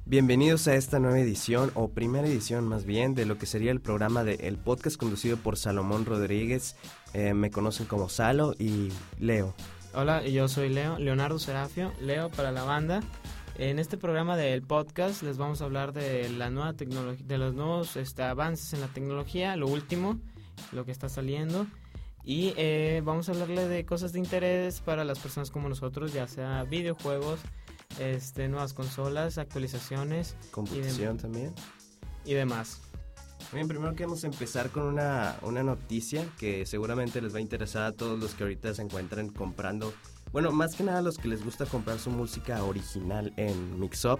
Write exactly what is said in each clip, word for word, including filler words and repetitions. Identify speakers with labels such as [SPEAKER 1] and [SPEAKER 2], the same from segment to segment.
[SPEAKER 1] Bienvenidos a esta nueva edición, o primera edición más bien, de lo que sería el programa de El Podcast conducido por Salomón Rodríguez. Eh, me conocen como Salo y Leo.
[SPEAKER 2] Hola, yo soy Leo, Leonardo Serafio, Leo para la banda. En este programa del podcast les vamos a hablar de la nueva tecnología, de los nuevos este, avances en la tecnología, lo último, lo que está saliendo. Y eh, vamos a hablarle de cosas de interés para las personas como nosotros, ya sea videojuegos, este, nuevas consolas, actualizaciones.
[SPEAKER 1] Computación
[SPEAKER 2] y de,
[SPEAKER 1] también.
[SPEAKER 2] Y demás.
[SPEAKER 1] Bien, primero queremos empezar con una, una noticia que seguramente les va a interesar a todos los que ahorita se encuentran comprando. Bueno, más que nada a los que les gusta comprar su música original en Mixup.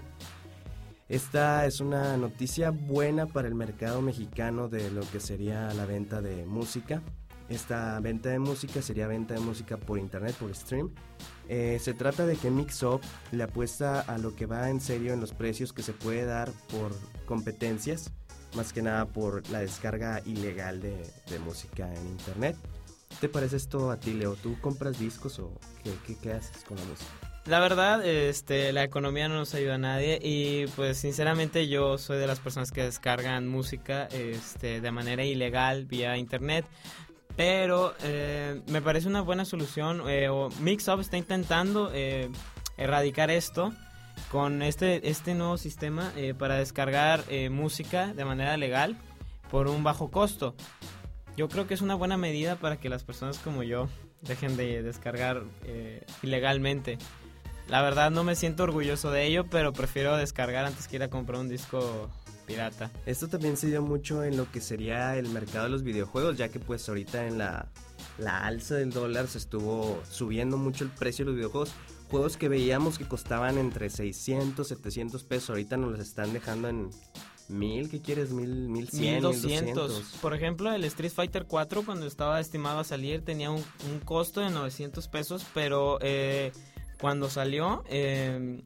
[SPEAKER 1] Esta es una noticia buena para el mercado mexicano de lo que sería la venta de música. Esta venta de música sería venta de música por internet, por stream. Eh, se trata de que Mixup le apuesta a lo que va en serio en los precios que se puede dar por competencias, más que nada por la descarga ilegal de, de música en internet. ¿Qué te parece esto a ti, Leo? ¿Tú compras discos o qué, qué, qué haces con la música?
[SPEAKER 2] La verdad, este, la economía no nos ayuda a nadie y pues sinceramente yo soy de las personas que descargan música este, de manera ilegal vía internet. Pero eh, me parece una buena solución. Eh, Mixup está intentando eh, erradicar esto con este, este nuevo sistema eh, para descargar eh, música de manera legal por un bajo costo. Yo creo que es una buena medida para que las personas como yo dejen de descargar eh, ilegalmente. La verdad no me siento orgulloso de ello, pero prefiero descargar antes que ir a comprar un disco pirata.
[SPEAKER 1] Esto también se dio mucho en lo que sería el mercado de los videojuegos, ya que pues ahorita en la, la alza del dólar se estuvo subiendo mucho el precio de los videojuegos. Juegos que veíamos que costaban entre seiscientos, setecientos pesos, ahorita nos los están dejando en mil, ¿qué quieres? Mil, mil cien,
[SPEAKER 2] mil doscientos.
[SPEAKER 1] mil doscientos.
[SPEAKER 2] Por ejemplo, el Street Fighter cuatro cuando estaba estimado a salir tenía un, un costo de novecientos pesos, pero eh, cuando salió eh,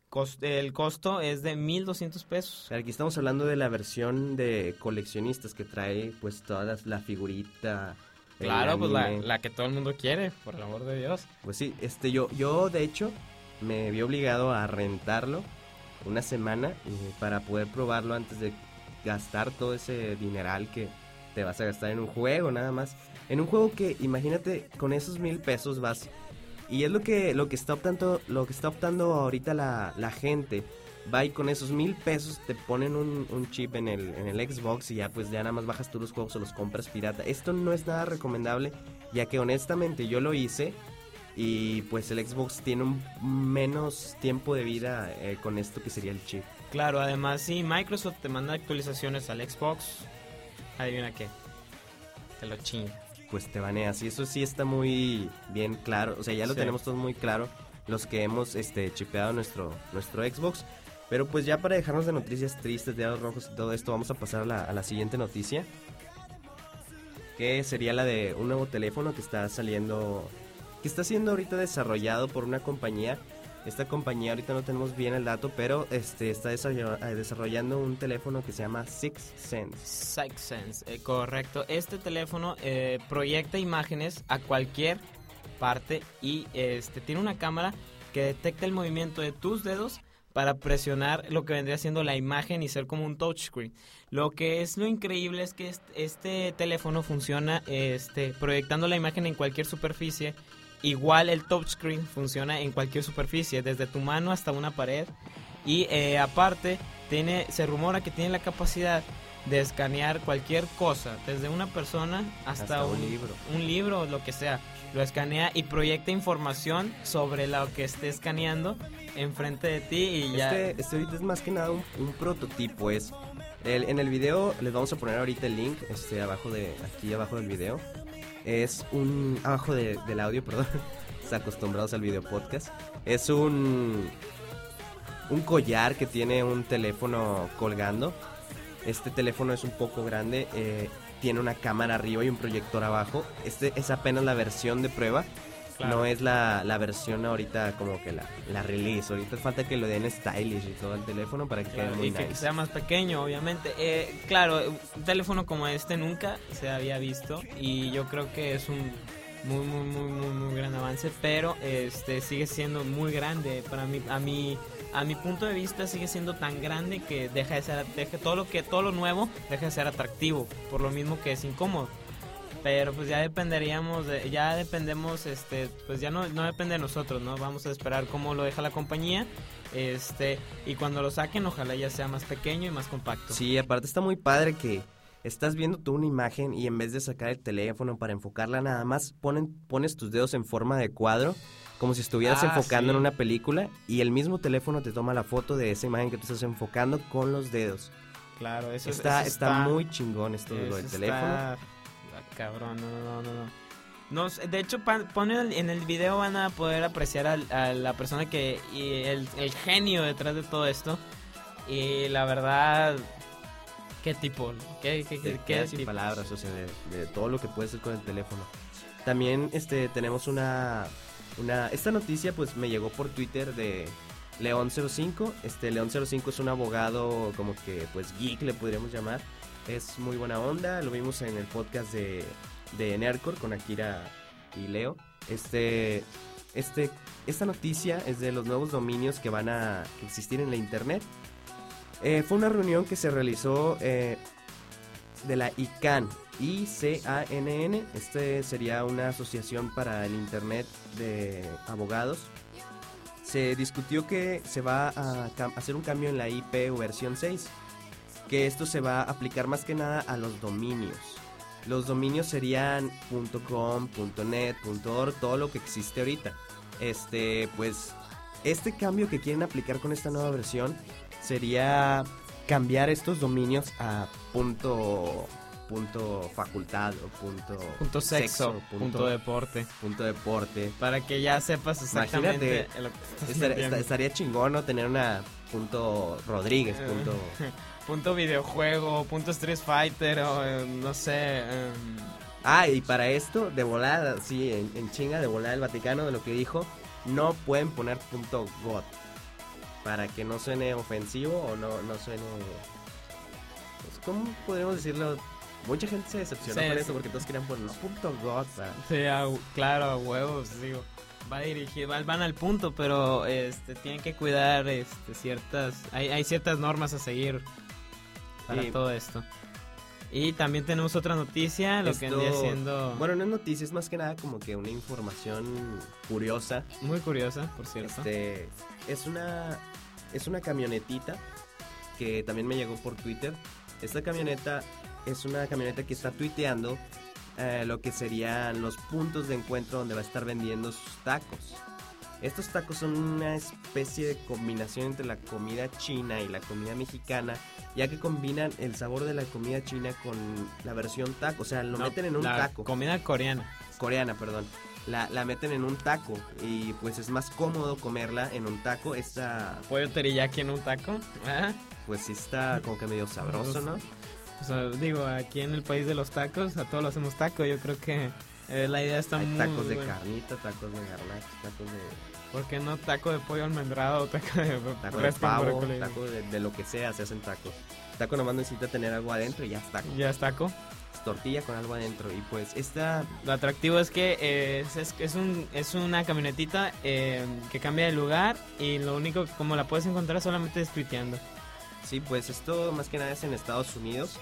[SPEAKER 2] el costo es de mil doscientos pesos.
[SPEAKER 1] Aquí estamos hablando de la versión de coleccionistas que trae pues toda la figurita.
[SPEAKER 2] Claro, pues la, la que todo el mundo quiere, por el amor de Dios.
[SPEAKER 1] Pues sí, este yo yo de hecho me vi obligado a rentarlo una semana eh, para poder probarlo antes de gastar todo ese dineral que te vas a gastar en un juego nada más. En un juego que imagínate con esos mil pesos vas. Y es lo que lo que está optando lo que está optando ahorita la, la gente. Va y con esos mil pesos te ponen un, un chip en el, en el Xbox y ya pues ya nada más bajas tú los juegos o los compras pirata. Esto no es nada recomendable, ya que honestamente yo lo hice y pues el Xbox tiene un menos tiempo de vida eh, con esto que sería el chip.
[SPEAKER 2] Claro, además si Microsoft te manda actualizaciones al Xbox, adivina qué, te lo chinga.
[SPEAKER 1] Pues te baneas y eso sí está muy bien claro, o sea ya lo sí. tenemos todo muy claro los que hemos este chipeado nuestro nuestro Xbox, pero pues ya para dejarnos de noticias tristes, de diarios rojos y todo esto, vamos a pasar a la, a la siguiente noticia, que sería la de un nuevo teléfono que está saliendo, que está siendo ahorita desarrollado por una compañía. Esta compañía ahorita no tenemos bien el dato, pero este está desarrollando un teléfono que se llama Six Sense.
[SPEAKER 2] Six Sense, eh, correcto. Este teléfono eh, proyecta imágenes a cualquier parte y este tiene una cámara que detecta el movimiento de tus dedos para presionar lo que vendría siendo la imagen y ser como un touchscreen. Lo que es lo increíble es que este, este teléfono funciona este, proyectando la imagen en cualquier superficie. Igual el touchscreen funciona en cualquier superficie, desde tu mano hasta una pared. Y eh, aparte, tiene, se rumora que tiene la capacidad de escanear cualquier cosa, desde una persona hasta,
[SPEAKER 1] hasta un,
[SPEAKER 2] un
[SPEAKER 1] libro.
[SPEAKER 2] Un libro o lo que sea. Lo escanea y proyecta información sobre lo que esté escaneando enfrente de ti y ya.
[SPEAKER 1] Este, este ahorita es más que nada un, un prototipo. Es el, en el video les vamos a poner ahorita el link, este abajo de aquí abajo del video. Es un... abajo de, del audio, perdón. Están acostumbrados al video podcast. Es un... un collar que tiene un teléfono colgando. Este teléfono es un poco grande. Eh, tiene una cámara arriba y un proyector abajo. Este es apenas la versión de prueba. Claro. No es la, la versión ahorita como que la, la release. Ahorita falta que lo den stylish y todo el teléfono para que
[SPEAKER 2] claro,
[SPEAKER 1] quede muy
[SPEAKER 2] y
[SPEAKER 1] nice.
[SPEAKER 2] que sea más pequeño, obviamente. Eh, claro, un teléfono como este nunca se había visto y yo creo que es un muy, muy, muy, muy, muy gran avance, pero este sigue siendo muy grande para mí, a mi a mi punto de vista sigue siendo tan grande que deja de ser, deja, todo lo que todo lo nuevo deja de ser atractivo, por lo mismo que es incómodo. Pero pues ya dependeríamos, de, ya dependemos, este, pues ya no, no depende de nosotros, ¿no? Vamos a esperar cómo lo deja la compañía, este, y cuando lo saquen ojalá ya sea más pequeño y más compacto.
[SPEAKER 1] Sí, aparte está muy padre que estás viendo tú una imagen y en vez de sacar el teléfono para enfocarla nada más, ponen, pones tus dedos en forma de cuadro, como si estuvieras
[SPEAKER 2] Ah,
[SPEAKER 1] enfocando
[SPEAKER 2] sí.
[SPEAKER 1] en una película, y el mismo teléfono te toma la foto de esa imagen que tú estás enfocando con los dedos.
[SPEAKER 2] Claro, eso,
[SPEAKER 1] Está,
[SPEAKER 2] eso
[SPEAKER 1] está muy chingón esto de lo
[SPEAKER 2] eso
[SPEAKER 1] del
[SPEAKER 2] está-
[SPEAKER 1] teléfono.
[SPEAKER 2] ah, cabrón, no, no, no, no. No sé, de hecho, pa- ponen en el video, van a poder apreciar al- a, la persona que, y el, el genio detrás de todo esto. Y la verdad, qué tipo, qué, qué,
[SPEAKER 1] De
[SPEAKER 2] qué, qué
[SPEAKER 1] quedas sin
[SPEAKER 2] tipo.
[SPEAKER 1] palabras, o sea, de, de todo lo que puedes hacer con el teléfono. También este tenemos una una esta noticia pues me llegó por Twitter de León cero cinco. Este León cero cinco es un abogado como que pues geek le podríamos llamar. Es muy buena onda, lo vimos en el podcast de de Nerdcore con Akira y Leo. Este este esta noticia es de los nuevos dominios que van a existir en la internet. Eh, fue una reunión que se realizó eh, de la I C A N, I C A N N. Este sería una asociación para el internet de abogados. Se discutió que se va a cam- hacer un cambio en la I P o versión seis, que esto se va a aplicar más que nada a los dominios. Los dominios serían .com, .net, .org, todo lo que existe ahorita. Este, pues, este cambio que quieren aplicar con esta nueva versión sería cambiar estos dominios a punto, punto facultad o punto,
[SPEAKER 2] Punto sexo,
[SPEAKER 1] punto,
[SPEAKER 2] punto deporte.
[SPEAKER 1] punto deporte.
[SPEAKER 2] Para que ya sepas exactamente
[SPEAKER 1] Imagínate,
[SPEAKER 2] lo que estás
[SPEAKER 1] Estar-
[SPEAKER 2] metiendo.
[SPEAKER 1] esta- estaría chingón, ¿no? Tener una punto Rodríguez,
[SPEAKER 2] Eh,
[SPEAKER 1] punto...
[SPEAKER 2] Punto videojuego, punto Street Fighter o eh, no sé. em,
[SPEAKER 1] Ah, y para esto, de volada, sí, en, en chinga, de volada el Vaticano, de lo que dijo, no pueden poner punto God, para que no suene ofensivo o no, no suene... Pues, ¿cómo podríamos decirlo? Mucha gente se decepcionó
[SPEAKER 2] Sí,
[SPEAKER 1] con
[SPEAKER 2] sí.
[SPEAKER 1] eso porque todos querían poner no, punto God, para...
[SPEAKER 2] Sí, a- claro, a huevos, digo. Va dirigido, van van al punto, pero este tienen que cuidar este ciertas hay, hay ciertas normas a seguir para
[SPEAKER 1] Sí.
[SPEAKER 2] todo esto. Y también tenemos otra noticia, lo que
[SPEAKER 1] Esto-
[SPEAKER 2] vendría siendo
[SPEAKER 1] Bueno, no es noticia, es más que nada como que una información curiosa.
[SPEAKER 2] muy curiosa, por cierto.
[SPEAKER 1] Este, es una es una camionetita que también me llegó por Twitter. Esta camioneta es una camioneta que está tuiteando eh, lo que serían los puntos de encuentro donde va a estar vendiendo sus tacos. Estos tacos son una especie de combinación entre la comida china y la comida mexicana, ya que combinan el sabor de la comida china con la versión taco, o sea, lo
[SPEAKER 2] No,
[SPEAKER 1] meten en un
[SPEAKER 2] la
[SPEAKER 1] taco.
[SPEAKER 2] comida coreana.
[SPEAKER 1] Coreana, perdón. La, la meten en un taco y pues es más cómodo comerla en un taco. Esta
[SPEAKER 2] Pollo teriyaki en un taco. ¿Ah?
[SPEAKER 1] pues sí está como que medio sabroso, ¿no?
[SPEAKER 2] O sea, digo, aquí en el país de los tacos, a todos lo hacemos taco. Yo creo que eh, la idea está
[SPEAKER 1] Hay
[SPEAKER 2] muy
[SPEAKER 1] tacos de
[SPEAKER 2] buena.
[SPEAKER 1] carnita, tacos de garnacha, tacos de,
[SPEAKER 2] ¿Por qué no taco de pollo almendrado o taco de
[SPEAKER 1] taco de
[SPEAKER 2] res con
[SPEAKER 1] pavo,
[SPEAKER 2] brócoli?
[SPEAKER 1] taco de, de lo que sea, se hacen tacos. Taco nomás necesita tener algo adentro y ya es taco.
[SPEAKER 2] Ya es taco.
[SPEAKER 1] Es tortilla con algo adentro y pues esta...
[SPEAKER 2] Lo atractivo es que eh, es, es, es un, es una camionetita eh, que cambia de lugar y lo único que como la puedes encontrar solamente es tuiteando.
[SPEAKER 1] Sí, pues esto más que nada es en Estados Unidos.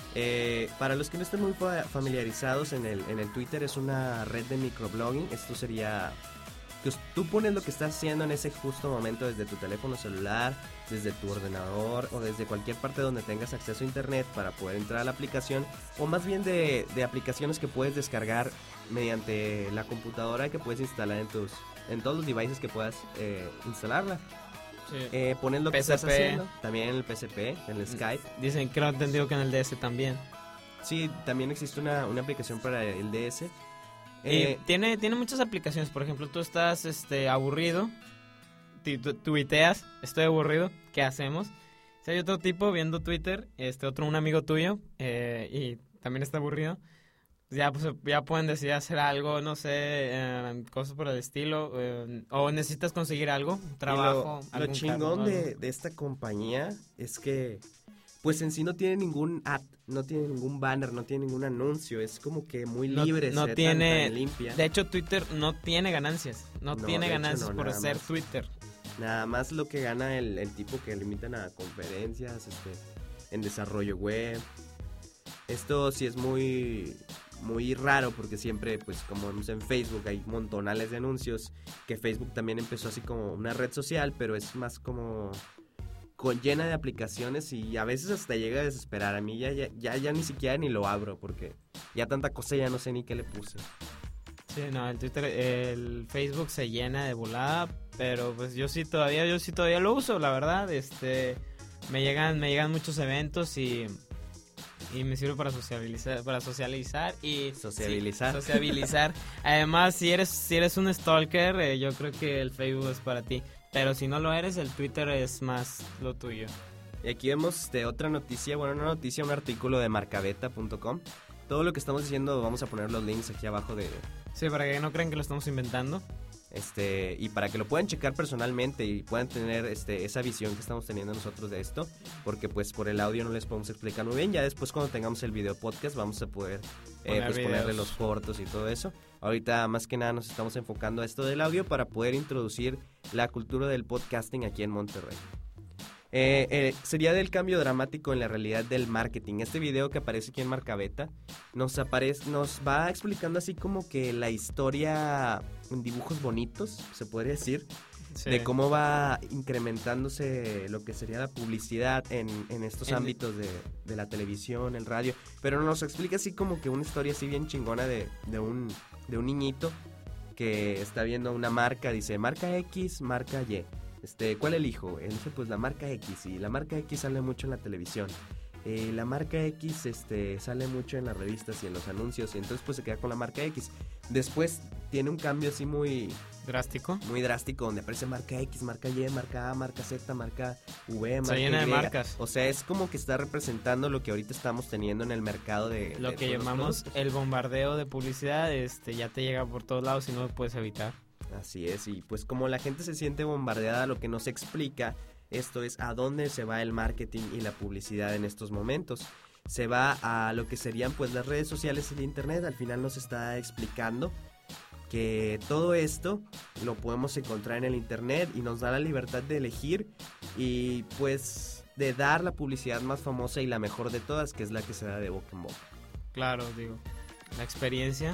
[SPEAKER 1] Eh, para los que no estén muy fa- familiarizados, en el, en el Twitter es una red de microblogging. Esto sería que tú pones lo que estás haciendo en ese justo momento desde tu teléfono celular, desde tu ordenador o desde cualquier parte donde tengas acceso a internet para poder entrar a la aplicación, o más bien de, de aplicaciones que puedes descargar mediante la computadora que puedes instalar en tus en todos los devices que puedas eh, instalarla. Eh, pones lo que
[SPEAKER 2] P S P.
[SPEAKER 1] estás haciendo, también en el P S P, en el Skype.
[SPEAKER 2] Dicen que lo he entendido que en el D S también.
[SPEAKER 1] Sí, también existe una, una aplicación para el D S.
[SPEAKER 2] Y
[SPEAKER 1] Eh,
[SPEAKER 2] tiene, tiene muchas aplicaciones. Por ejemplo, tú estás este, aburrido, tu- tu- tuiteas, estoy aburrido, ¿qué hacemos? Si hay otro tipo viendo Twitter, este otro un amigo tuyo, eh, y también está aburrido, ya, pues, ya pueden decidir hacer algo, no sé, eh, cosas por el estilo, eh, o necesitas conseguir algo, un trabajo.
[SPEAKER 1] y lo, lo
[SPEAKER 2] algún
[SPEAKER 1] chingón
[SPEAKER 2] cargo,
[SPEAKER 1] de,
[SPEAKER 2] algo.
[SPEAKER 1] de esta compañía es que, pues en sí no tiene ningún ad, no tiene ningún banner, no tiene ningún anuncio. Es como que muy
[SPEAKER 2] No-
[SPEAKER 1] libre,
[SPEAKER 2] no
[SPEAKER 1] se ve
[SPEAKER 2] tiene-
[SPEAKER 1] tan- tan limpia.
[SPEAKER 2] De hecho, Twitter no tiene ganancias, no,
[SPEAKER 1] No,
[SPEAKER 2] tiene
[SPEAKER 1] de hecho,
[SPEAKER 2] ganancias
[SPEAKER 1] no,
[SPEAKER 2] por
[SPEAKER 1] nada
[SPEAKER 2] ser
[SPEAKER 1] más.
[SPEAKER 2] Twitter.
[SPEAKER 1] Nada más lo que gana el, el tipo que limitan a conferencias, este, en desarrollo web. Esto sí es muy, muy raro porque siempre, pues como vemos en Facebook, hay montonales de anuncios, que Facebook también empezó así como una red social, pero es más como con, llena de aplicaciones y a veces hasta llega a desesperar. A mí ya, ya, ya, ya ni siquiera ni lo abro porque ya tanta cosa ya no sé ni qué le puse.
[SPEAKER 2] Sí, no, el Twitter, el Facebook se llena de volada, pero pues yo sí todavía, yo sí todavía lo uso, la verdad. Este, me llegan, me llegan muchos eventos y y me sirve para socializar, para socializar y
[SPEAKER 1] sociabilizar.
[SPEAKER 2] Sí, sociabilizar. Además, si eres, si eres un stalker, eh, yo creo que el Facebook es para ti. Pero si no lo eres, el Twitter es más lo tuyo.
[SPEAKER 1] Y aquí vemos este, otra noticia, bueno, una noticia, un artículo de marcabeta punto com. Todo lo que estamos diciendo vamos a poner los links aquí abajo de...
[SPEAKER 2] Sí, para que no crean que lo estamos inventando.
[SPEAKER 1] Este, y para que lo puedan checar personalmente y puedan tener este, esa visión que estamos teniendo nosotros de esto, porque pues por el audio no les podemos explicar muy bien. Ya después cuando tengamos el video podcast vamos a poder eh, pues, ponerle los cortos y todo eso. Ahorita más que nada nos estamos enfocando a esto del audio para poder introducir la cultura del podcasting aquí en Monterrey. Eh, eh, sería del cambio dramático en la realidad del marketing. Este video que aparece aquí en Marcabeta nos aparece, nos va explicando así como que la historia en dibujos bonitos, se podría decir, sí, de cómo va incrementándose lo que sería la publicidad en, en estos en ámbitos de, de la televisión, el radio, pero nos explica así como que una historia así bien chingona de, de, un, de un niñito que está viendo una marca, dice marca X, marca Y. Este, ¿cuál elijo? Elige pues la marca X, y la marca X sale mucho en la televisión. Eh, la marca X este, sale mucho en las revistas y en los anuncios, y entonces pues se queda con la marca X. Después tiene un cambio así muy...
[SPEAKER 2] ¿Drástico?
[SPEAKER 1] Muy drástico, donde aparece marca X, marca Y, marca A, marca Z, marca V, marca
[SPEAKER 2] Se llena
[SPEAKER 1] Y.
[SPEAKER 2] de marcas.
[SPEAKER 1] O sea, es como que está representando lo que ahorita estamos teniendo en el mercado de...
[SPEAKER 2] Lo
[SPEAKER 1] de
[SPEAKER 2] que llamamos el bombardeo de publicidad, este, ya te llega por todos lados y no lo puedes evitar.
[SPEAKER 1] Así es, y pues como la gente se siente bombardeada, lo que nos explica esto es a dónde se va el marketing y la publicidad en estos momentos. Se va a lo que serían pues las redes sociales y el internet. Al final nos está explicando que todo esto lo podemos encontrar en el internet y nos da la libertad de elegir y pues de dar la publicidad más famosa y la mejor de todas, que es la que se da de boca en boca.
[SPEAKER 2] Claro, digo, la experiencia...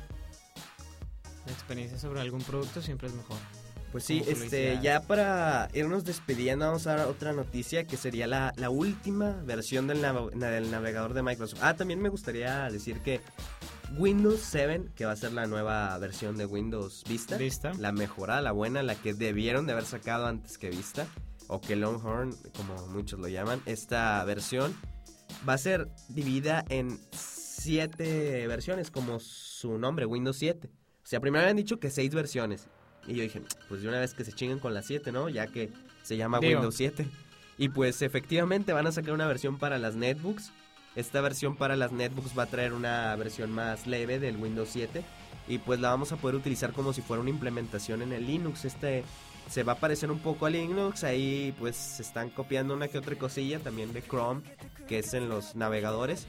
[SPEAKER 2] La experiencia sobre algún producto siempre es mejor.
[SPEAKER 1] Pues sí, este, ya para irnos despidiendo vamos a dar otra noticia que sería la, la última versión del, nav- del navegador de Microsoft. Ah, también me gustaría decir que Windows siete, que va a ser la nueva versión de Windows Vista,
[SPEAKER 2] Vista,
[SPEAKER 1] la mejorada, la buena, la que debieron de haber sacado antes que Vista, o que Longhorn, como muchos lo llaman, esta versión va a ser dividida en siete versiones, como su nombre, Windows siete. O sea, primero habían dicho que seis versiones. Y yo dije, pues de una vez que se chinguen con las siete, ¿no? Ya que se llama Digo. Windows siete. Y pues efectivamente van a sacar una versión para las netbooks. Esta versión para las netbooks va a traer una versión más leve del Windows siete. Y pues la vamos a poder utilizar como si fuera una implementación en el Linux. Este se va a parecer un poco a Linux. Ahí pues se están copiando una que otra cosilla también de Chrome, que es en los navegadores.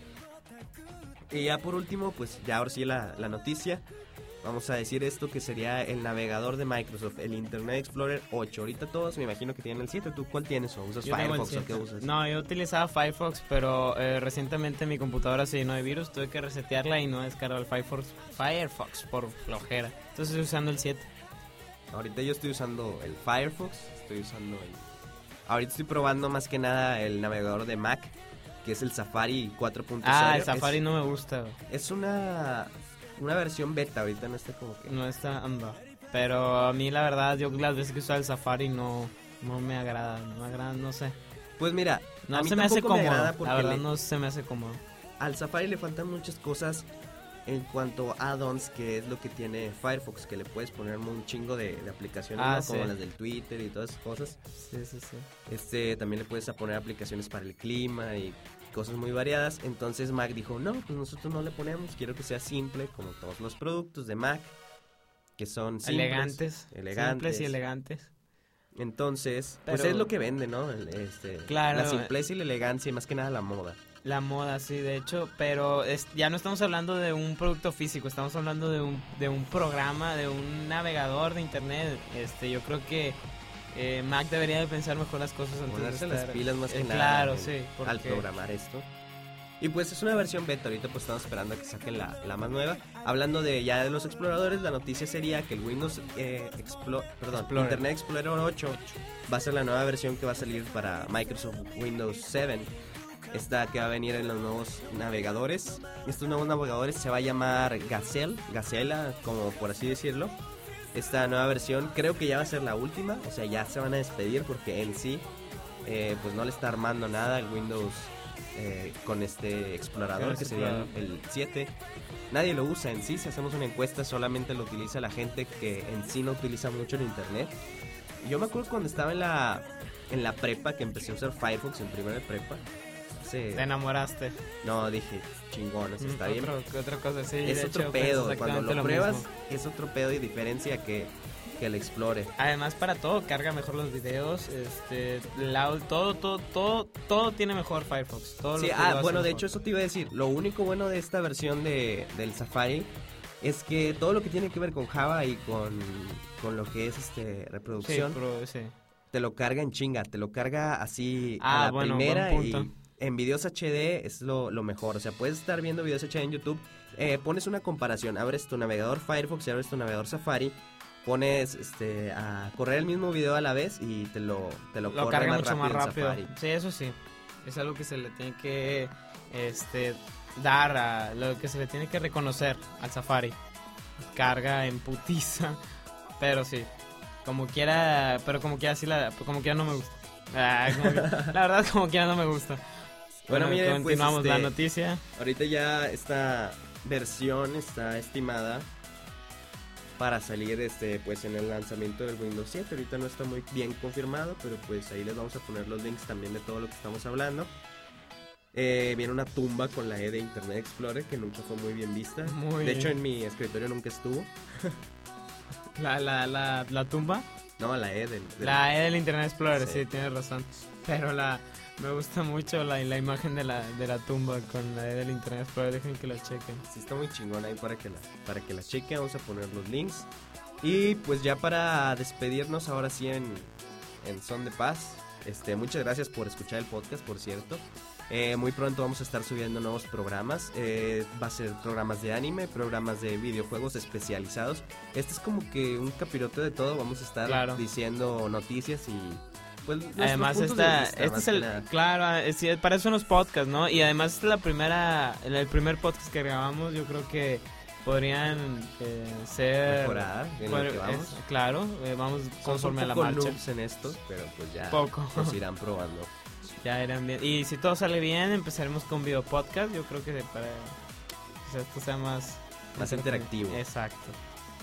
[SPEAKER 1] Y ya por último, pues ya ahora sí la, la noticia. Vamos a decir esto que sería el navegador de Microsoft, el Internet Explorer ocho. Ahorita todos me imagino que tienen el siete. ¿Tú cuál tienes? ¿O usas yo Firefox o qué usas?
[SPEAKER 2] No, yo utilizaba Firefox, pero eh, recientemente mi computadora se llenó de virus. Tuve que resetearla y no descargar el Firefox, Firefox por flojera. Entonces estoy usando el siete.
[SPEAKER 1] Ahorita yo estoy usando el Firefox. Estoy usando el... Ahorita estoy probando más que nada el navegador de Mac, que es el Safari cuatro punto cero.
[SPEAKER 2] Ah, el Safari es, no me gusta.
[SPEAKER 1] Es una... Una versión beta, ahorita no está como que...
[SPEAKER 2] No está anda. Pero a mí la verdad, yo las veces que uso el Safari no, no me agrada, no me agrada, no sé.
[SPEAKER 1] Pues mira,
[SPEAKER 2] no
[SPEAKER 1] a mí
[SPEAKER 2] se me hace cómodo,
[SPEAKER 1] me
[SPEAKER 2] la verdad
[SPEAKER 1] le...
[SPEAKER 2] no se me hace cómodo.
[SPEAKER 1] Al Safari le faltan muchas cosas en cuanto a add-ons, que es lo que tiene Firefox, que le puedes poner un chingo de, de aplicaciones,
[SPEAKER 2] ah,
[SPEAKER 1] ¿no?
[SPEAKER 2] sí.
[SPEAKER 1] Como las del Twitter y todas esas cosas.
[SPEAKER 2] Sí, sí, sí.
[SPEAKER 1] Este, también le puedes poner aplicaciones para el clima y... cosas muy variadas. Entonces Mac dijo, no, pues nosotros no le ponemos, quiero que sea simple, como todos los productos de Mac, que son simples,
[SPEAKER 2] elegantes,
[SPEAKER 1] elegantes
[SPEAKER 2] simples y elegantes.
[SPEAKER 1] Entonces,
[SPEAKER 2] Pero,
[SPEAKER 1] pues es lo que vende, ¿no? Este,
[SPEAKER 2] claro,
[SPEAKER 1] la simpleza y la elegancia y más que nada la moda.
[SPEAKER 2] La moda, sí, de hecho, pero es, ya no estamos hablando de un producto físico, estamos hablando de un, de un programa, de un navegador de internet. Este, yo creo que eh, Mac debería de pensar mejor las cosas antes
[SPEAKER 1] Ponerse
[SPEAKER 2] de
[SPEAKER 1] las
[SPEAKER 2] estar-
[SPEAKER 1] pilas más que
[SPEAKER 2] eh,
[SPEAKER 1] nada.
[SPEAKER 2] Claro,
[SPEAKER 1] en-
[SPEAKER 2] sí.
[SPEAKER 1] Al
[SPEAKER 2] porque-
[SPEAKER 1] programar esto. Y pues es una versión beta, ahorita pues estamos esperando a que saquen la, la más nueva. Hablando de ya de los exploradores, la noticia sería que el Windows eh, Explo- perdón,
[SPEAKER 2] Explorer.
[SPEAKER 1] Internet Explorer ocho va a ser la nueva versión que va a salir para Microsoft Windows siete. Esta que va a venir en los nuevos navegadores. Estos nuevos navegadores se va a llamar Gazelle, Gacela, como por así decirlo. Esta nueva versión creo que ya va a ser la última, o sea, ya se van a despedir porque en sí eh, pues no le está armando nada el Windows eh, con este explorador
[SPEAKER 2] Con este
[SPEAKER 1] que sería el,
[SPEAKER 2] explorador.
[SPEAKER 1] el siete. Nadie lo usa en sí, si hacemos una encuesta solamente lo utiliza la gente que en sí no utiliza mucho el internet. Yo me acuerdo cuando estaba en la en la prepa que empecé a usar Firefox en primera de prepa. hace-
[SPEAKER 2] Te enamoraste.
[SPEAKER 1] No, dije, chingón, eso está
[SPEAKER 2] Mm,
[SPEAKER 1] bien.
[SPEAKER 2] otro- otra cosa, sí.
[SPEAKER 1] Es
[SPEAKER 2] de
[SPEAKER 1] otro
[SPEAKER 2] hecho,
[SPEAKER 1] pedo,
[SPEAKER 2] pienso
[SPEAKER 1] cuando
[SPEAKER 2] exactamente
[SPEAKER 1] lo pruebas
[SPEAKER 2] mismo.
[SPEAKER 1] es otro pedo y diferencia que, que el Explorer.
[SPEAKER 2] Además, para todo, carga mejor los videos, este, la- todo, todo, todo, todo tiene mejor Firefox. Todo
[SPEAKER 1] Sí,
[SPEAKER 2] lo-
[SPEAKER 1] ah,
[SPEAKER 2] lo hace
[SPEAKER 1] bueno, de
[SPEAKER 2] mejor.
[SPEAKER 1] hecho eso te iba a decir. Lo único bueno de esta versión de, del Safari es que todo lo que tiene que ver con Java y con, con lo que es este
[SPEAKER 2] Sí,
[SPEAKER 1] reproducción,
[SPEAKER 2] pero, sí.
[SPEAKER 1] te lo carga en chinga, te lo carga así
[SPEAKER 2] Ah,
[SPEAKER 1] a la
[SPEAKER 2] bueno,
[SPEAKER 1] primera
[SPEAKER 2] buen
[SPEAKER 1] y
[SPEAKER 2] punto.
[SPEAKER 1] en videos H D es lo, lo mejor. O sea, puedes estar viendo videos H D en YouTube, eh, pones una comparación, abres tu navegador Firefox y abres tu navegador Safari, pones este a correr el mismo video a la vez y te lo, te lo,
[SPEAKER 2] Lo
[SPEAKER 1] corre
[SPEAKER 2] carga
[SPEAKER 1] más
[SPEAKER 2] mucho
[SPEAKER 1] rápido
[SPEAKER 2] más
[SPEAKER 1] en
[SPEAKER 2] rápido.
[SPEAKER 1] Safari.
[SPEAKER 2] Sí, eso sí. Es algo que se le tiene que este dar a lo que se le tiene que reconocer al Safari. Carga en putiza, pero sí. Como quiera, pero como quiera sí la como quiera no me gusta. Ah, como que- la verdad como quiera no me gusta.
[SPEAKER 1] Bueno,
[SPEAKER 2] Bueno,
[SPEAKER 1] miren, pues,
[SPEAKER 2] continuamos
[SPEAKER 1] este,
[SPEAKER 2] la noticia.
[SPEAKER 1] Ahorita ya esta versión está estimada para salir este pues en el lanzamiento del Windows siete. Ahorita no está muy bien confirmado, pero pues ahí les vamos a poner los links también de todo lo que estamos hablando. Eh, viene una tumba con la E de Internet Explorer que nunca fue muy bien vista.
[SPEAKER 2] Muy
[SPEAKER 1] de hecho,
[SPEAKER 2] bien.
[SPEAKER 1] en mi escritorio nunca estuvo.
[SPEAKER 2] La, la, la, la tumba.
[SPEAKER 1] No, la E del... del-
[SPEAKER 2] La E del Internet Explorer,
[SPEAKER 1] Sí.
[SPEAKER 2] sí, tienes razón. Pero la me gusta mucho la, la imagen de la, de la tumba con la E del Internet Explorer. Dejen que la chequen.
[SPEAKER 1] Sí, está muy chingona ahí para que la, para que la chequen. Vamos a poner los links. Y pues ya para despedirnos ahora sí en, en Son de Paz. Este, muchas gracias por escuchar el podcast, por cierto. Eh, muy pronto vamos a estar subiendo nuevos programas. Eh, va a ser programas de anime, programas de videojuegos especializados. Este es como que un capirote de todo. Vamos a estar
[SPEAKER 2] Claro.
[SPEAKER 1] diciendo noticias y pues nuestros
[SPEAKER 2] Además,
[SPEAKER 1] puntos de
[SPEAKER 2] esta,
[SPEAKER 1] vista,
[SPEAKER 2] este
[SPEAKER 1] más
[SPEAKER 2] es
[SPEAKER 1] que
[SPEAKER 2] el,
[SPEAKER 1] nada.
[SPEAKER 2] claro, es, sí, para eso son los podcasts, ¿no? Y además esta es la primera, el, el primer podcast que grabamos, yo creo que podrían eh, ser...
[SPEAKER 1] Mejorar en lo
[SPEAKER 2] podr-
[SPEAKER 1] que vamos.
[SPEAKER 2] es- claro, eh, vamos
[SPEAKER 1] Somos un
[SPEAKER 2] conforme a la
[SPEAKER 1] poco
[SPEAKER 2] marcha.
[SPEAKER 1] noobs en esto, pero pues ya
[SPEAKER 2] Poco.
[SPEAKER 1] nos irán probando.
[SPEAKER 2] Ya irán bien. Y si todo sale bien, empezaremos con video podcast. Yo creo que para que esto sea más...
[SPEAKER 1] Más interactivo.
[SPEAKER 2] Exacto.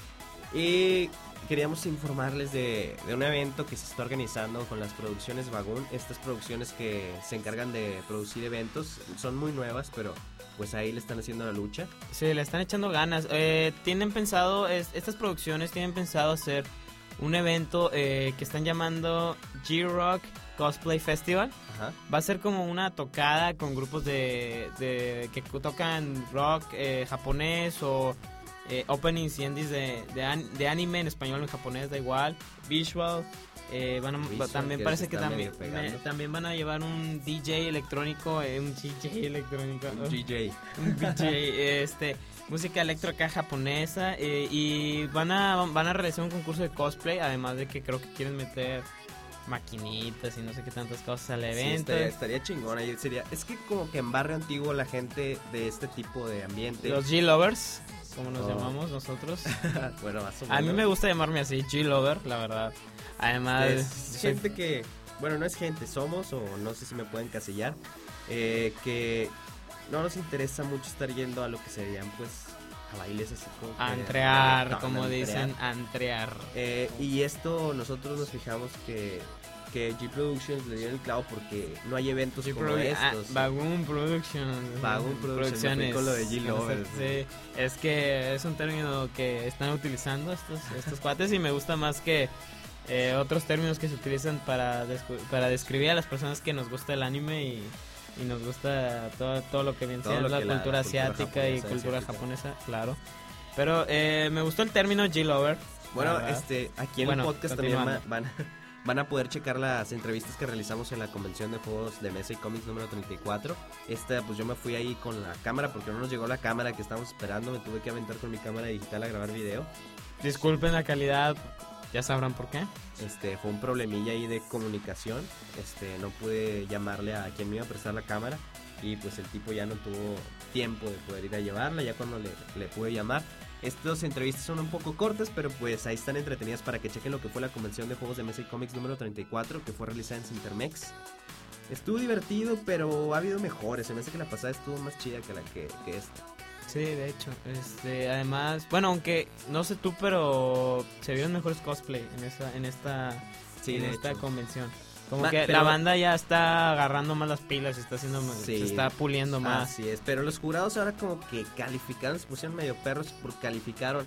[SPEAKER 1] Y queríamos informarles de, de un evento que se está organizando con las producciones Vagún. Estas producciones que se encargan de producir eventos son muy nuevas, pero pues ahí le están haciendo la lucha.
[SPEAKER 2] Sí, le están echando ganas. Eh, tienen pensado, es- estas producciones tienen pensado hacer un evento eh, que están llamando G-Rock Cosplay Festival.
[SPEAKER 1] Ajá.
[SPEAKER 2] Va a ser como una tocada con grupos de, de que tocan rock eh, japonés o eh, openings y indies de, de, an- de anime en español o en japonés, da igual. Visual. eh, van a-
[SPEAKER 1] Visual,
[SPEAKER 2] también
[SPEAKER 1] que
[SPEAKER 2] parece
[SPEAKER 1] se
[SPEAKER 2] que
[SPEAKER 1] está
[SPEAKER 2] también,
[SPEAKER 1] medio pegando.
[SPEAKER 2] me- también van a llevar un D J electrónico, eh, un D J electrónico.
[SPEAKER 1] Un G J.
[SPEAKER 2] Un D J, este, música electro acá japonesa eh, y van a van a realizar un concurso de cosplay, además de que creo que quieren meter maquinitas y no sé qué tantas cosas al
[SPEAKER 1] Sí,
[SPEAKER 2] evento.
[SPEAKER 1] estaría, estaría chingón. Ahí sería, es que como que en barrio antiguo la gente de este tipo de ambiente.
[SPEAKER 2] Los G-Lovers, como nos
[SPEAKER 1] Oh.
[SPEAKER 2] llamamos nosotros.
[SPEAKER 1] bueno, más o
[SPEAKER 2] A mí
[SPEAKER 1] menos.
[SPEAKER 2] me gusta llamarme así, G-Lover, la verdad. Además,
[SPEAKER 1] Es
[SPEAKER 2] soy-
[SPEAKER 1] gente que, bueno, no es gente, somos, o no sé si me pueden casillar, eh, que no nos interesa mucho estar yendo a lo que serían, pues, a bailes así como que
[SPEAKER 2] antrear,
[SPEAKER 1] reggaetón,
[SPEAKER 2] como
[SPEAKER 1] antrear.
[SPEAKER 2] dicen, antrear.
[SPEAKER 1] Eh, y esto nosotros nos fijamos que, que G Productions le dio el clavo porque no hay eventos como
[SPEAKER 2] Produ- ah,
[SPEAKER 1] estos.
[SPEAKER 2] Bagoon Productions.
[SPEAKER 1] Bagoon Productions, me fui con lo de G-Lovers.
[SPEAKER 2] Sí, es que es un término que están utilizando estos, estos cuates y me gusta más que eh, otros términos que se utilizan para, descu- para describir a las personas que nos gusta el anime y, y nos gusta todo, todo lo que viene
[SPEAKER 1] Todo
[SPEAKER 2] siendo
[SPEAKER 1] lo
[SPEAKER 2] la
[SPEAKER 1] que la-
[SPEAKER 2] cultura
[SPEAKER 1] la cultura
[SPEAKER 2] asiática y
[SPEAKER 1] japonesa,
[SPEAKER 2] cultura
[SPEAKER 1] asiática.
[SPEAKER 2] japonesa, claro. Pero eh, me gustó el término G-Lover.
[SPEAKER 1] Bueno,
[SPEAKER 2] la verdad.
[SPEAKER 1] este, aquí en
[SPEAKER 2] Bueno,
[SPEAKER 1] el podcast también
[SPEAKER 2] continuando.
[SPEAKER 1] va- van, van a poder checar las entrevistas que realizamos en la convención de juegos de mesa y cómics número treinta y cuatro. Esta, pues yo me fui ahí con la cámara porque no nos llegó la cámara que estábamos esperando. Me tuve que aventar con mi cámara digital a grabar video.
[SPEAKER 2] Disculpen la calidad, ya sabrán por qué.
[SPEAKER 1] Este, fue un problemilla ahí de comunicación. Este, no pude llamarle a quien me iba a prestar la cámara. Y pues el tipo ya no tuvo tiempo de poder ir a llevarla. Ya cuando le, le pude llamar. Estas entrevistas son un poco cortas, pero pues ahí están entretenidas para que chequen lo que fue la convención de juegos de mesa y cómics número treinta y cuatro, que fue realizada en Cintermex. Estuvo divertido, pero ha habido mejores. Se me hace que la pasada estuvo más chida que la que, que esta.
[SPEAKER 2] Sí, de hecho, este, además, bueno, aunque no sé tú, pero se vieron mejores cosplay en esta, en esta,
[SPEAKER 1] sí,
[SPEAKER 2] en
[SPEAKER 1] de
[SPEAKER 2] esta
[SPEAKER 1] hecho.
[SPEAKER 2] convención. Como
[SPEAKER 1] Ma,
[SPEAKER 2] que
[SPEAKER 1] pero...
[SPEAKER 2] la banda ya está agarrando más las pilas, está haciendo,
[SPEAKER 1] sí,
[SPEAKER 2] se está puliendo más.
[SPEAKER 1] Así es, pero los jurados ahora como que calificaron, se pusieron medio perros porque calificaron.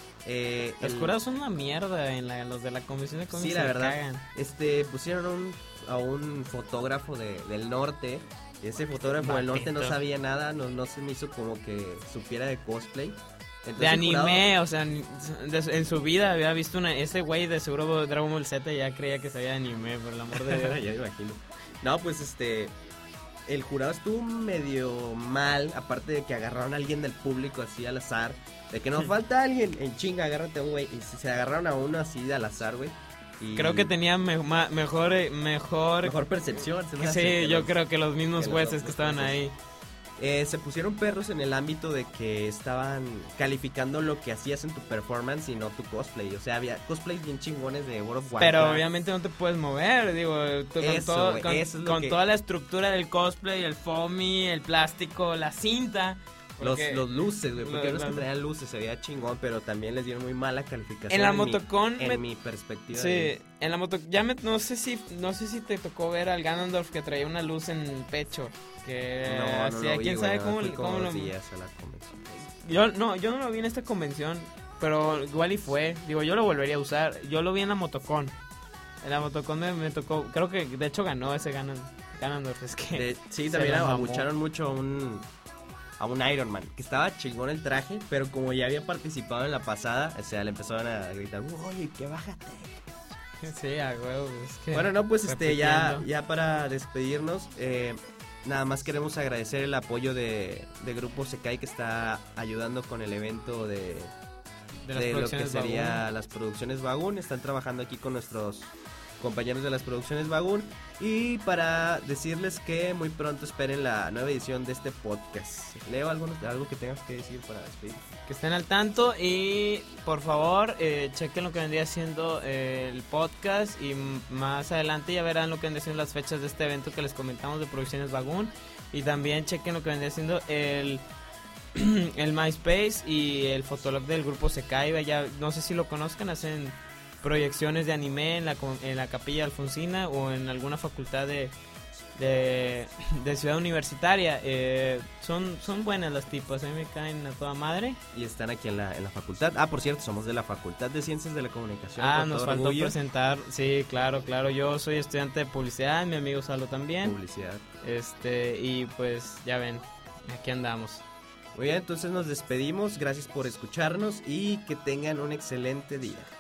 [SPEAKER 1] Eh,
[SPEAKER 2] los
[SPEAKER 1] el...
[SPEAKER 2] jurados son una mierda, en la, los de la convención de cómics
[SPEAKER 1] sí, la
[SPEAKER 2] se
[SPEAKER 1] verdad.
[SPEAKER 2] cagan.
[SPEAKER 1] Este, pusieron un, a un fotógrafo de, del norte. Ese fotógrafo del norte no sabía nada, no, no se me hizo como que supiera de cosplay. Entonces,
[SPEAKER 2] de anime,
[SPEAKER 1] jurado...
[SPEAKER 2] o sea, de, en su vida había visto una, ese güey de seguro Dragon Ball Z ya creía que sabía de anime, por el amor de Dios.
[SPEAKER 1] Ya me imagino. No, pues este, el jurado estuvo medio mal, aparte de que agarraron a alguien del público así al azar, de que nos falta alguien, en chinga, agárrate a un güey, y se agarraron a uno así de al azar, güey. Y...
[SPEAKER 2] creo que tenía me, ma, mejor, mejor
[SPEAKER 1] mejor percepción. Se me
[SPEAKER 2] sí,
[SPEAKER 1] hace
[SPEAKER 2] yo
[SPEAKER 1] los,
[SPEAKER 2] creo que los mismos
[SPEAKER 1] que
[SPEAKER 2] jueces
[SPEAKER 1] los
[SPEAKER 2] que estaban
[SPEAKER 1] jueces.
[SPEAKER 2] ahí.
[SPEAKER 1] Eh, se pusieron perros en el ámbito de que estaban calificando lo que hacías en tu performance y no tu cosplay. O sea, había cosplays bien chingones de World of Warcraft.
[SPEAKER 2] Pero obviamente no te puedes mover, digo, tú, con,
[SPEAKER 1] eso,
[SPEAKER 2] todo,
[SPEAKER 1] wey,
[SPEAKER 2] con,
[SPEAKER 1] eso es
[SPEAKER 2] con
[SPEAKER 1] que...
[SPEAKER 2] toda la estructura del cosplay, el foamy, el plástico, la cinta.
[SPEAKER 1] Los, los luces, güey, porque
[SPEAKER 2] los,
[SPEAKER 1] no es que traían luces, se veía chingón, pero también les dieron muy mala calificación.
[SPEAKER 2] En la
[SPEAKER 1] en
[SPEAKER 2] Motocon,
[SPEAKER 1] mi,
[SPEAKER 2] me,
[SPEAKER 1] en mi perspectiva.
[SPEAKER 2] Sí,
[SPEAKER 1] de...
[SPEAKER 2] en la moto, ya me, no sé si, no sé si te tocó ver al Ganondorf que traía una luz en el pecho, que
[SPEAKER 1] no, no
[SPEAKER 2] hacía,
[SPEAKER 1] lo vi,
[SPEAKER 2] quién
[SPEAKER 1] güey,
[SPEAKER 2] sabe
[SPEAKER 1] no,
[SPEAKER 2] cómo,
[SPEAKER 1] fui
[SPEAKER 2] cómo
[SPEAKER 1] como
[SPEAKER 2] lo.
[SPEAKER 1] dos días a la convención.
[SPEAKER 2] Yo no, yo no lo vi en esta convención, pero igual y fue, digo, yo lo volvería a usar. Yo lo vi en la Motocon. En la Motocon me, me tocó, creo que de hecho ganó ese Ganon, Ganondorf, es que
[SPEAKER 1] De, sí, también abucharon mucho a un a un Iron Man, que estaba chingón el traje, pero como ya había participado en la pasada, o sea, le empezaron a gritar, oye, que bájate.
[SPEAKER 2] Sí, a huevo, es que
[SPEAKER 1] bueno, no, pues este ya,
[SPEAKER 2] repitiendo.
[SPEAKER 1] ya para despedirnos, eh, nada más queremos agradecer el apoyo de, de Grupo Sekai, que está ayudando con el evento de,
[SPEAKER 2] de, las
[SPEAKER 1] de lo que
[SPEAKER 2] producciones
[SPEAKER 1] sería
[SPEAKER 2] Bagun.
[SPEAKER 1] las producciones Bagun. Están trabajando aquí con nuestros compañeros de las producciones Bagun, y para decirles que muy pronto esperen la nueva edición de este podcast. Leo, algo, algo que tengas que decir para despedir.
[SPEAKER 2] Que estén al tanto y por favor eh, chequen lo que vendría siendo eh, el podcast, y m- más adelante ya verán lo que vendría siendo las fechas de este evento que les comentamos de Producciones Bagun, y también chequen lo que vendría siendo el el MySpace y el Fotolog del Grupo Sekai. Ya no sé si lo conozcan, hacen proyecciones de anime en la, en la Capilla Alfonsina o en alguna facultad de, de, de Ciudad Universitaria. Eh, son, son buenas las tipas, a mí me caen a toda madre.
[SPEAKER 1] Y están aquí en la, en la facultad. Ah, por cierto, somos de la Facultad de Ciencias de la Comunicación.
[SPEAKER 2] Ah,
[SPEAKER 1] con
[SPEAKER 2] nos
[SPEAKER 1] todo
[SPEAKER 2] faltó
[SPEAKER 1] orgullo.
[SPEAKER 2] presentar, sí, claro, claro, yo soy estudiante de publicidad, mi amigo Salo también.
[SPEAKER 1] Publicidad.
[SPEAKER 2] Este, y pues ya ven, aquí andamos.
[SPEAKER 1] Muy bien, entonces nos despedimos. Gracias por escucharnos y que tengan un excelente día.